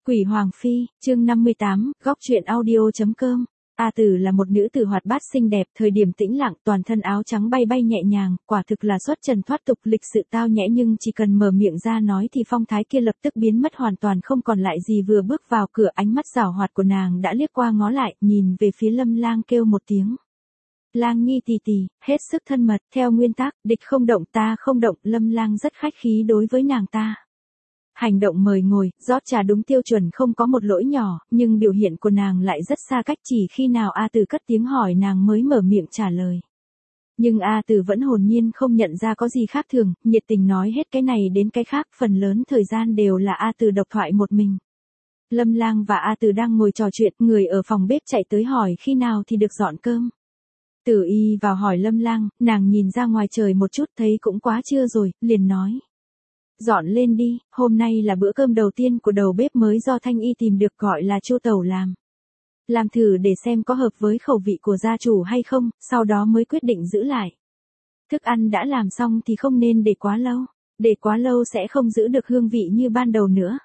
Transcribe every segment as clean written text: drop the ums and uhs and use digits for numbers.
Quỷ Hoàng Phi, chương 58, góc truyện audio.com. A Tử là một nữ tử hoạt bát xinh đẹp, thời điểm tĩnh lặng, toàn thân áo trắng bay bay nhẹ nhàng, quả thực là xuất trần thoát tục, lịch sự tao nhẽ, nhưng chỉ cần mở miệng ra nói thì phong thái kia lập tức biến mất hoàn toàn, không còn lại gì. Vừa bước vào cửa, ánh mắt giảo hoạt của nàng đã liếc qua ngó lại, nhìn về phía Lâm Lang kêu một tiếng. Lang Nhi tì tì, hết sức thân mật, theo nguyên tắc, địch không động ta không động, Lâm Lang rất khách khí đối với nàng ta. Hành động mời ngồi, rót trà đúng tiêu chuẩn, không có một lỗi nhỏ, nhưng biểu hiện của nàng lại rất xa cách, chỉ khi nào A Tử cất tiếng hỏi nàng mới mở miệng trả lời. Nhưng A Tử vẫn hồn nhiên không nhận ra có gì khác thường, nhiệt tình nói hết cái này đến cái khác, phần lớn thời gian đều là A Tử độc thoại một mình. Lâm Lang và A Tử đang ngồi trò chuyện, người ở phòng bếp chạy tới hỏi khi nào thì được dọn cơm. Tử Y vào hỏi Lâm Lang, nàng nhìn ra ngoài trời một chút thấy cũng quá trưa rồi, liền nói. Dọn lên đi, hôm nay là bữa cơm đầu tiên của đầu bếp mới do Thanh Y tìm được, gọi là Chu Tẩu làm. Làm thử để xem có hợp với khẩu vị của gia chủ hay không, sau đó mới quyết định giữ lại. Thức ăn đã làm xong thì không nên để quá lâu, để quá lâu sẽ không giữ được hương vị như ban đầu nữa.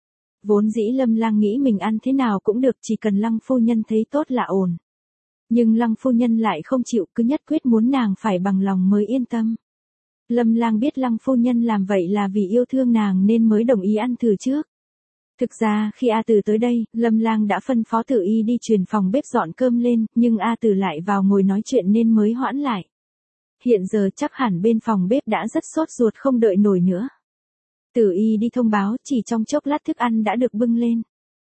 Vốn dĩ Lâm Lang nghĩ mình ăn thế nào cũng được, chỉ cần Lăng phu nhân thấy tốt là ổn. Nhưng Lăng phu nhân lại không chịu, cứ nhất quyết muốn nàng phải bằng lòng mới yên tâm. Lâm Lang biết Lăng phu nhân làm vậy là vì yêu thương nàng nên mới đồng ý ăn thử trước. Thực ra khi A Tử tới đây, Lâm Lang đã phân phó Tử Y đi truyền phòng bếp dọn cơm lên, nhưng A Tử lại vào ngồi nói chuyện nên mới hoãn lại. Hiện giờ chắc hẳn bên phòng bếp đã rất sốt ruột không đợi nổi nữa. Tử Y đi thông báo, chỉ trong chốc lát thức ăn đã được bưng lên.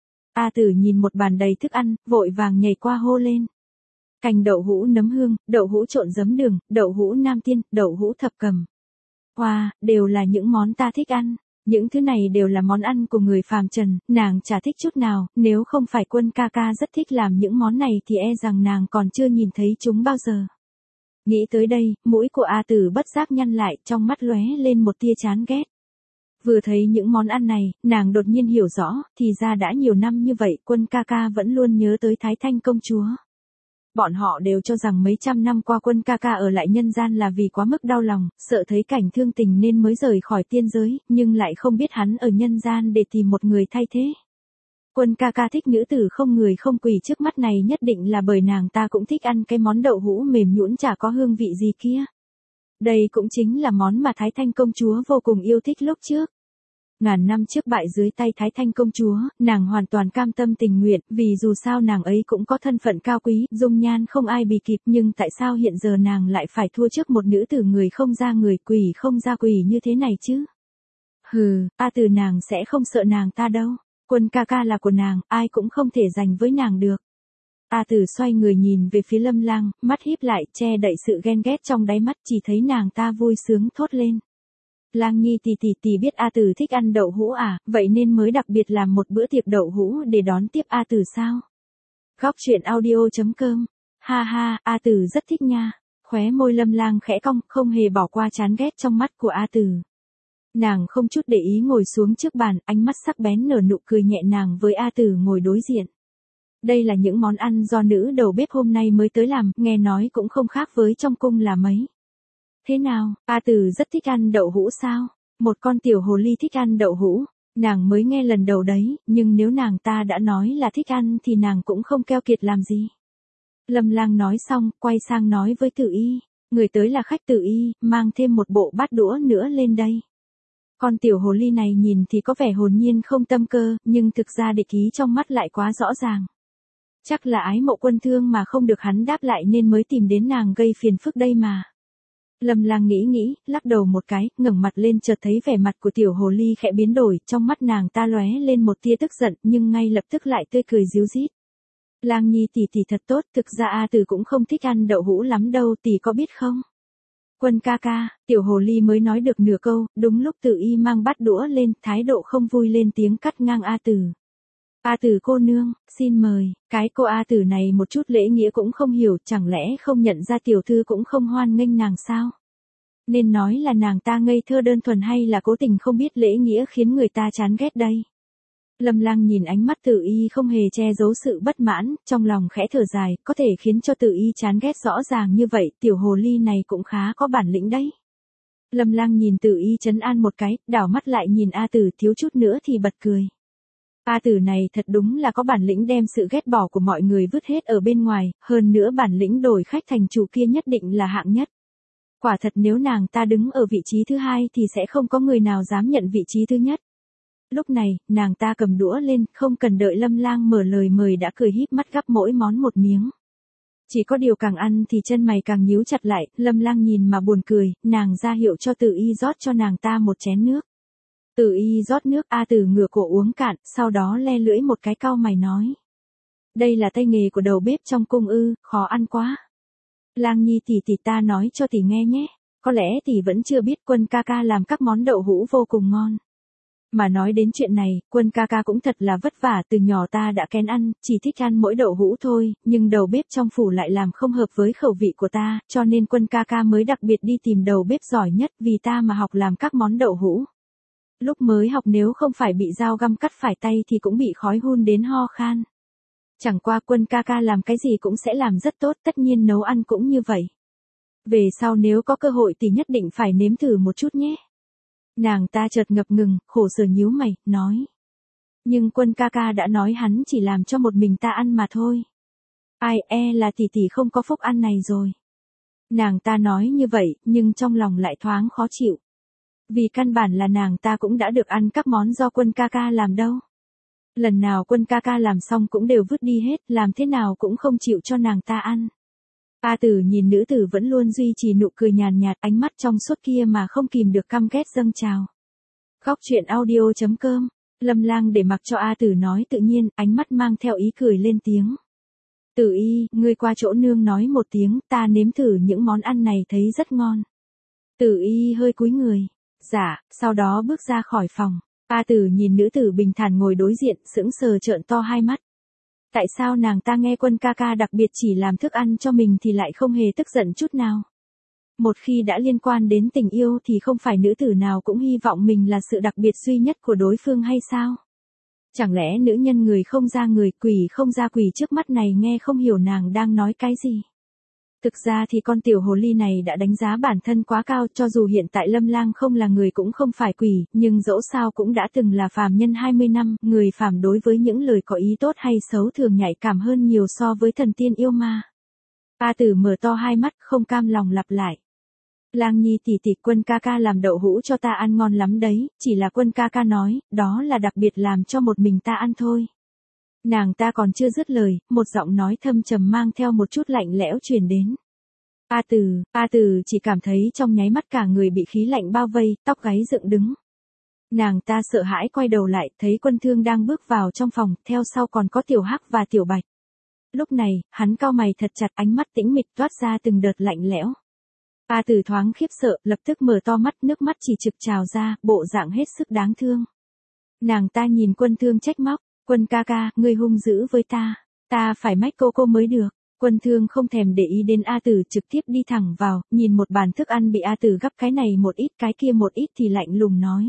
A Tử nhìn một bàn đầy thức ăn, vội vàng nhảy qua hô lên. Canh đậu hũ nấm hương, đậu hũ trộn giấm đường, đậu hũ nam tiên, đậu hũ thập cẩm. Wow, đều là những món ta thích ăn. Những thứ này đều là món ăn của người phàm trần, nàng chả thích chút nào, nếu không phải Quân ca ca rất thích làm những món này thì e rằng nàng còn chưa nhìn thấy chúng bao giờ. Nghĩ tới đây, mũi của A Tử bất giác nhăn lại, trong mắt lóe lên một tia chán ghét. Vừa thấy những món ăn này, nàng đột nhiên hiểu rõ, thì ra đã nhiều năm như vậy, Quân ca ca vẫn luôn nhớ tới Thái Thanh công chúa. Bọn họ đều cho rằng mấy trăm năm qua Quân ca ca ở lại nhân gian là vì quá mức đau lòng, sợ thấy cảnh thương tình nên mới rời khỏi tiên giới, nhưng lại không biết hắn ở nhân gian để tìm một người thay thế. Quân ca ca thích nữ tử không người không quỷ trước mắt này nhất định là bởi nàng ta cũng thích ăn cái món đậu hũ mềm nhũn chả có hương vị gì kia. Đây cũng chính là món mà Thái Thanh công chúa vô cùng yêu thích lúc trước. Ngàn năm trước bại dưới tay Thái Thanh công chúa, nàng hoàn toàn cam tâm tình nguyện, vì dù sao nàng ấy cũng có thân phận cao quý, dung nhan không ai bì kịp, nhưng tại sao hiện giờ nàng lại phải thua trước một nữ tử người không ra người quỷ không ra quỷ như thế này chứ? Hừ, A Tử nàng sẽ không sợ nàng ta đâu, Quân ca ca là của nàng, ai cũng không thể giành với nàng được. A Tử xoay người nhìn về phía Lâm Lang, mắt híp lại, che đậy sự ghen ghét trong đáy mắt, chỉ thấy nàng ta vui sướng thốt lên. Lang Nhi tì tì tì biết A Tử thích ăn đậu hũ à, vậy nên mới đặc biệt làm một bữa tiệc đậu hũ để đón tiếp A Tử sao? Góc truyện audio.com. Ha ha, A Tử rất thích nha. Khóe môi Lâm Lang khẽ cong, không hề bỏ qua chán ghét trong mắt của A Tử. Nàng không chút để ý ngồi xuống trước bàn, ánh mắt sắc bén nở nụ cười nhẹ nhàng với A Tử ngồi đối diện. Đây là những món ăn do nữ đầu bếp hôm nay mới tới làm, nghe nói cũng không khác với trong cung là mấy. Thế nào, A Tử rất thích ăn đậu hũ sao? Một con tiểu hồ ly thích ăn đậu hũ, nàng mới nghe lần đầu đấy, nhưng nếu nàng ta đã nói là thích ăn thì nàng cũng không keo kiệt làm gì. Lâm Lang nói xong, quay sang nói với Tử Y, người tới là khách Tử Y, mang thêm một bộ bát đũa nữa lên đây. Con tiểu hồ ly này nhìn thì có vẻ hồn nhiên không tâm cơ, nhưng thực ra địch ý trong mắt lại quá rõ ràng. Chắc là ái mộ Quân thương mà không được hắn đáp lại nên mới tìm đến nàng gây phiền phức đây mà. Lâm Lang nghĩ, lắc đầu một cái, ngẩng mặt lên chợt thấy vẻ mặt của tiểu hồ ly khẽ biến đổi, trong mắt nàng ta lóe lên một tia tức giận, nhưng ngay lập tức lại tươi cười ríu rít. Lang Nhi tỷ tỷ thật tốt, thực ra A Tử cũng không thích ăn đậu hũ lắm đâu, tỷ có biết không? Quân ca ca, tiểu hồ ly mới nói được nửa câu, đúng lúc Tử Y mang bát đũa lên, thái độ không vui lên tiếng cắt ngang A Tử. A Tử cô nương, xin mời, cái cô A Tử này một chút lễ nghĩa cũng không hiểu, chẳng lẽ không nhận ra tiểu thư cũng không hoan nghênh nàng sao? Nên nói là nàng ta ngây thơ đơn thuần hay là cố tình không biết lễ nghĩa khiến người ta chán ghét đây? Lâm Lang nhìn ánh mắt Tử Y không hề che giấu sự bất mãn, trong lòng khẽ thở dài, có thể khiến cho Tử Y chán ghét rõ ràng như vậy, tiểu hồ ly này cũng khá có bản lĩnh đấy. Lâm Lang nhìn Tử Y trấn an một cái, đảo mắt lại nhìn A Tử thiếu chút nữa thì bật cười. A Tử này thật đúng là có bản lĩnh đem sự ghét bỏ của mọi người vứt hết ở bên ngoài, hơn nữa bản lĩnh đổi khách thành chủ kia nhất định là hạng nhất. Quả thật nếu nàng ta đứng ở vị trí thứ hai thì sẽ không có người nào dám nhận vị trí thứ nhất. Lúc này, nàng ta cầm đũa lên, không cần đợi Lâm Lang mở lời mời đã cười híp mắt gắp mỗi món một miếng. Chỉ có điều càng ăn thì chân mày càng nhíu chặt lại, Lâm Lang nhìn mà buồn cười, nàng ra hiệu cho Tử Y rót cho nàng ta một chén nước. Tử Y rót nước, A Tử ngửa cổ uống cạn, sau đó le lưỡi một cái cau mày nói. Đây là tay nghề của đầu bếp trong cung ư, khó ăn quá. Lang Nhi tỷ ta nói cho tỷ nghe nhé, có lẽ tỷ vẫn chưa biết Quân ca ca làm các món đậu hũ vô cùng ngon. Mà nói đến chuyện này, Quân ca ca cũng thật là vất vả, từ nhỏ ta đã kén ăn, chỉ thích ăn mỗi đậu hũ thôi, nhưng đầu bếp trong phủ lại làm không hợp với khẩu vị của ta, cho nên Quân ca ca mới đặc biệt đi tìm đầu bếp giỏi nhất vì ta mà học làm các món đậu hũ. Lúc mới học nếu không phải bị dao găm cắt phải tay thì cũng bị khói hun đến ho khan. Chẳng qua Quân ca ca làm cái gì cũng sẽ làm rất tốt, tất nhiên nấu ăn cũng như vậy. Về sau nếu có cơ hội thì nhất định phải nếm thử một chút nhé. Nàng ta chợt ngập ngừng, khổ sở nhíu mày, nói. Nhưng Quân ca ca đã nói hắn chỉ làm cho một mình ta ăn mà thôi. Ai là tỷ không có phúc ăn này rồi. Nàng ta nói như vậy, nhưng trong lòng lại thoáng khó chịu. Vì căn bản là nàng ta cũng đã được ăn các món do Quân ca ca làm đâu. Lần nào Quân ca ca làm xong cũng đều vứt đi hết, làm thế nào cũng không chịu cho nàng ta ăn. A Tử nhìn nữ tử vẫn luôn duy trì nụ cười nhàn nhạt, ánh mắt trong suốt kia mà không kìm được căm ghét dâng trào. Góc truyện audio.com, Lâm Lang để mặc cho A Tử nói tự nhiên, ánh mắt mang theo ý cười lên tiếng. Tử Y, ngươi qua chỗ nương nói một tiếng, ta nếm thử những món ăn này thấy rất ngon. Tử Y hơi cúi người. Dạ, sau đó bước ra khỏi phòng. A Tử nhìn nữ tử bình thản ngồi đối diện, sững sờ trợn to hai mắt. Tại sao nàng ta nghe Quân ca ca đặc biệt chỉ làm thức ăn cho mình thì lại không hề tức giận chút nào? Một khi đã liên quan đến tình yêu thì không phải nữ tử nào cũng hy vọng mình là sự đặc biệt duy nhất của đối phương hay sao? Chẳng lẽ nữ nhân người không ra người, quỷ không ra quỷ trước mắt này nghe không hiểu nàng đang nói cái gì? Thực ra thì con tiểu hồ ly này đã đánh giá bản thân quá cao, cho dù hiện tại Lâm Lang không là người cũng không phải quỷ, nhưng dẫu sao cũng đã từng là phàm nhân 20 năm, người phàm đối với những lời có ý tốt hay xấu thường nhạy cảm hơn nhiều so với thần tiên yêu ma. A Tử mở to hai mắt không cam lòng lặp lại. Lang Nhi tỷ Quân ca ca làm đậu hũ cho ta ăn ngon lắm đấy, chỉ là Quân ca ca nói, đó là đặc biệt làm cho một mình ta ăn thôi. Nàng ta còn chưa dứt lời, một giọng nói thâm trầm mang theo một chút lạnh lẽo truyền đến. A Tử chỉ cảm thấy trong nháy mắt cả người bị khí lạnh bao vây, tóc gáy dựng đứng. Nàng ta sợ hãi quay đầu lại, thấy Quân Thương đang bước vào trong phòng, theo sau còn có Tiểu Hắc và Tiểu Bạch. Lúc này, hắn cau mày thật chặt, ánh mắt tĩnh mịch toát ra từng đợt lạnh lẽo. A Tử thoáng khiếp sợ, lập tức mở to mắt, nước mắt chỉ trực trào ra, bộ dạng hết sức đáng thương. Nàng ta nhìn Quân Thương trách móc. Quân ca ca, ngươi hung dữ với ta phải mách cô mới được. Quân Thương không thèm để ý đến A Tử, trực tiếp đi thẳng vào, nhìn một bàn thức ăn bị A Tử gắp cái này một ít cái kia một ít thì lạnh lùng nói.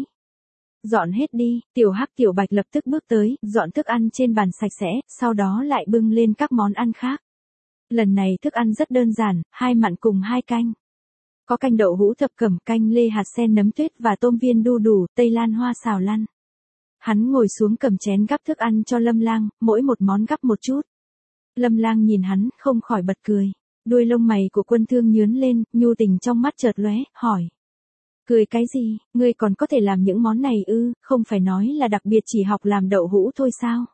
Dọn hết đi, Tiểu Hắc Tiểu Bạch lập tức bước tới, dọn thức ăn trên bàn sạch sẽ, sau đó lại bưng lên các món ăn khác. Lần này thức ăn rất đơn giản, 2 mặn cùng 2 canh. Có canh đậu hũ thập cẩm, canh lê hạt sen nấm tuyết và tôm viên đu đủ, tây lan hoa xào lăn. Hắn ngồi xuống cầm chén gắp thức ăn cho Lâm Lang, mỗi một món gắp một chút. Lâm Lang nhìn hắn, không khỏi bật cười. Đuôi lông mày của Quân Thương nhướng lên, nhu tình trong mắt chợt lóe, hỏi. Cười cái gì, ngươi còn có thể làm những món này ư, không phải nói là đặc biệt chỉ học làm đậu hũ thôi sao?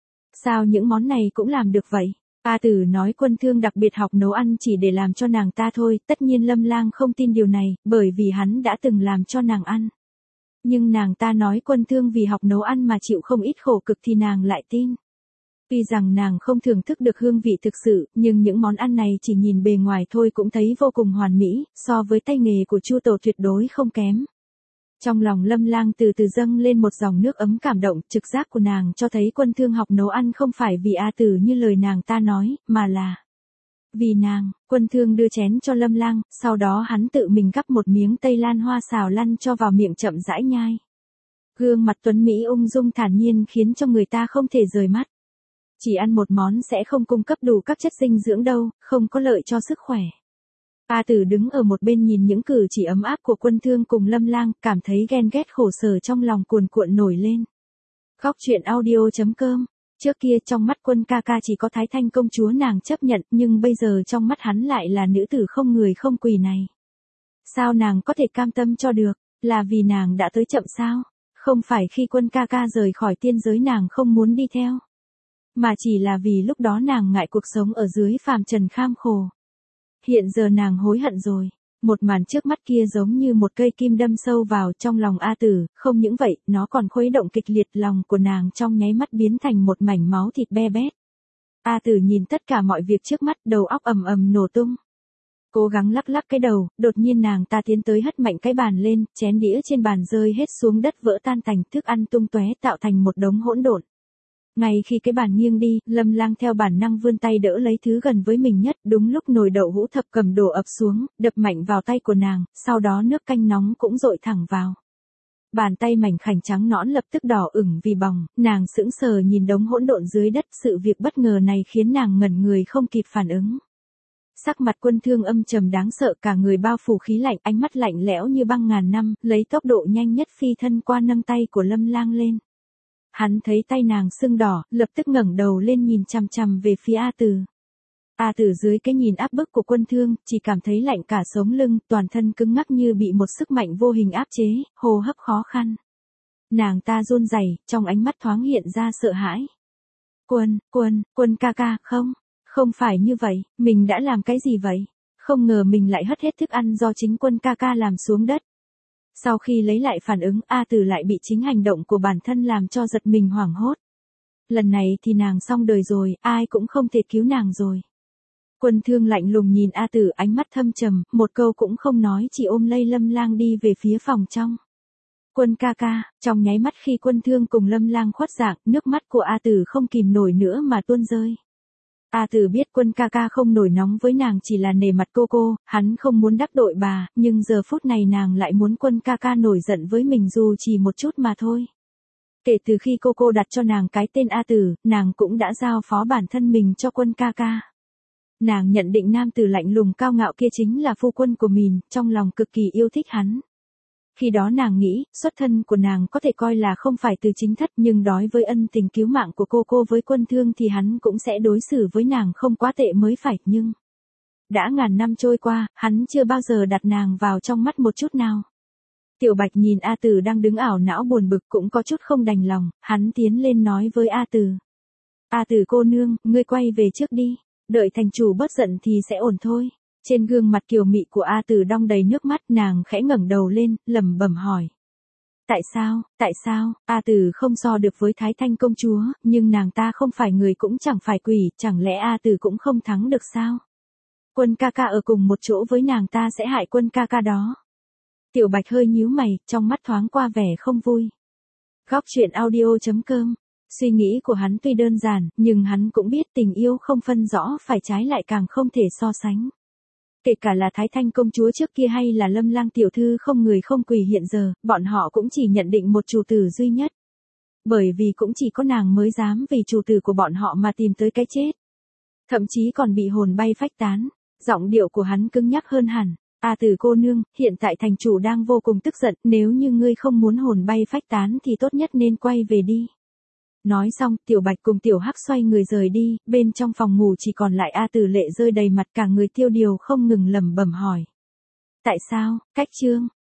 Sao những món này cũng làm được vậy? A Tử nói Quân Thương đặc biệt học nấu ăn chỉ để làm cho nàng ta thôi, tất nhiên Lâm Lang không tin điều này, bởi vì hắn đã từng làm cho nàng ăn. Nhưng nàng ta nói Quân Thương vì học nấu ăn mà chịu không ít khổ cực thì nàng lại tin. Tuy rằng nàng không thưởng thức được hương vị thực sự, nhưng những món ăn này chỉ nhìn bề ngoài thôi cũng thấy vô cùng hoàn mỹ, so với tay nghề của Chu Tổ tuyệt đối không kém. Trong lòng Lâm Lang từ từ dâng lên một dòng nước ấm cảm động, trực giác của nàng cho thấy Quân Thương học nấu ăn không phải vì A Tử như lời nàng ta nói, mà là vì nàng. Quân Thương đưa chén cho Lâm Lang, sau đó hắn tự mình gắp một miếng tây lan hoa xào lăn cho vào miệng chậm rãi nhai. Gương mặt tuấn Mỹ ung dung thản nhiên khiến cho người ta không thể rời mắt. Chỉ ăn một món sẽ không cung cấp đủ các chất dinh dưỡng đâu, không có lợi cho sức khỏe. A Tử đứng ở một bên nhìn những cử chỉ ấm áp của Quân Thương cùng Lâm Lang, cảm thấy ghen ghét khổ sở trong lòng cuồn cuộn nổi lên. Góc truyện audio.com. Trước kia trong mắt Quân ca ca chỉ có Thái Thanh công chúa nàng chấp nhận, nhưng bây giờ trong mắt hắn lại là nữ tử không người không quỷ này. Sao nàng có thể cam tâm cho được, là vì nàng đã tới chậm sao? Không phải khi Quân ca ca rời khỏi tiên giới nàng không muốn đi theo, mà chỉ là vì lúc đó nàng ngại cuộc sống ở dưới phàm trần kham khổ. Hiện giờ nàng hối hận rồi. Một màn trước mắt kia giống như một cây kim đâm sâu vào trong lòng A Tử, không những vậy, nó còn khuấy động kịch liệt, lòng của nàng trong nháy mắt biến thành một mảnh máu thịt be bét. A Tử nhìn tất cả mọi việc trước mắt, đầu óc ầm ầm nổ tung. Cố gắng lắc lắc cái đầu, đột nhiên nàng ta tiến tới hất mạnh cái bàn lên, chén đĩa trên bàn rơi hết xuống đất vỡ tan thành thức ăn tung tóe tạo thành một đống hỗn độn. Ngay khi cái bàn nghiêng đi, Lâm Lang theo bản năng vươn tay đỡ lấy thứ gần với mình nhất, đúng lúc nồi đậu hũ thập cẩm đổ ập xuống, đập mạnh vào tay của nàng, sau đó nước canh nóng cũng dội thẳng vào. Bàn tay mảnh khảnh trắng nõn lập tức đỏ ửng vì bỏng, nàng sững sờ nhìn đống hỗn độn dưới đất, sự việc bất ngờ này khiến nàng ngẩn người không kịp phản ứng. Sắc mặt Quân Thương âm trầm đáng sợ, cả người bao phủ khí lạnh, ánh mắt lạnh lẽo như băng ngàn năm, lấy tốc độ nhanh nhất phi thân qua nâng tay của Lâm Lang lên. Hắn thấy tay nàng sưng đỏ, lập tức ngẩng đầu lên nhìn chằm chằm về phía A Tử. A Tử dưới cái nhìn áp bức của Quân Thương, chỉ cảm thấy lạnh cả sống lưng, toàn thân cứng ngắc như bị một sức mạnh vô hình áp chế, hô hấp khó khăn. Nàng ta run rẩy, trong ánh mắt thoáng hiện ra sợ hãi. Quân ca ca, không phải như vậy, mình đã làm cái gì vậy? Không ngờ mình lại hất hết thức ăn do chính Quân ca ca làm xuống đất. Sau khi lấy lại phản ứng, A Tử lại bị chính hành động của bản thân làm cho giật mình hoảng hốt. Lần này thì nàng xong đời rồi, ai cũng không thể cứu nàng rồi. Quân Thương lạnh lùng nhìn A Tử, ánh mắt thâm trầm, một câu cũng không nói, chỉ ôm lấy Lâm Lang đi về phía phòng trong. Quân ca ca, trong nháy mắt khi Quân Thương cùng Lâm Lang khuất dạng, nước mắt của A Tử không kìm nổi nữa mà tuôn rơi. A Tử biết Quân ca ca không nổi nóng với nàng chỉ là nể mặt cô, hắn không muốn đắc tội bà, nhưng giờ phút này nàng lại muốn Quân ca ca nổi giận với mình dù chỉ một chút mà thôi. Kể từ khi cô đặt cho nàng cái tên A Tử, nàng cũng đã giao phó bản thân mình cho Quân ca ca. Nàng nhận định nam tử lạnh lùng cao ngạo kia chính là phu quân của mình, trong lòng cực kỳ yêu thích hắn. Khi đó nàng nghĩ, xuất thân của nàng có thể coi là không phải từ chính thất, nhưng đối với ân tình cứu mạng của cô với Quân Thương thì hắn cũng sẽ đối xử với nàng không quá tệ mới phải, nhưng đã ngàn năm trôi qua, hắn chưa bao giờ đặt nàng vào trong mắt một chút nào. Tiểu Bạch nhìn A Tử đang đứng ảo não buồn bực cũng có chút không đành lòng, hắn tiến lên nói với A Tử. A Tử cô nương, ngươi quay về trước đi, đợi thành chủ bớt giận thì sẽ ổn thôi. Trên gương mặt kiều mị của A Tử đong đầy nước mắt, nàng khẽ ngẩng đầu lên, lẩm bẩm hỏi. Tại sao, A Tử không so được với Thái Thanh công chúa, nhưng nàng ta không phải người cũng chẳng phải quỷ, chẳng lẽ A Tử cũng không thắng được sao? Quân ca ca ở cùng một chỗ với nàng ta sẽ hại Quân ca ca đó. Tiểu Bạch hơi nhíu mày, trong mắt thoáng qua vẻ không vui. Góc truyện audio.com. Suy nghĩ của hắn tuy đơn giản, nhưng hắn cũng biết tình yêu không phân rõ phải trái, lại càng không thể so sánh. Kể cả là Thái Thanh công chúa trước kia hay là Lâm Lang tiểu thư không người không quỷ hiện giờ, bọn họ cũng chỉ nhận định một chủ tử duy nhất. Bởi vì cũng chỉ có nàng mới dám vì chủ tử của bọn họ mà tìm tới cái chết. Thậm chí còn bị hồn bay phách tán. Giọng điệu của hắn cứng nhắc hơn hẳn. A Tử cô nương, hiện tại thành chủ đang vô cùng tức giận, nếu như ngươi không muốn hồn bay phách tán thì tốt nhất nên quay về đi. Nói xong, Tiểu Bạch cùng Tiểu Hắc xoay người rời đi, bên trong phòng ngủ chỉ còn lại A Tử lệ rơi đầy mặt, cả người tiêu điều không ngừng lẩm bẩm hỏi. Tại sao, cách chương.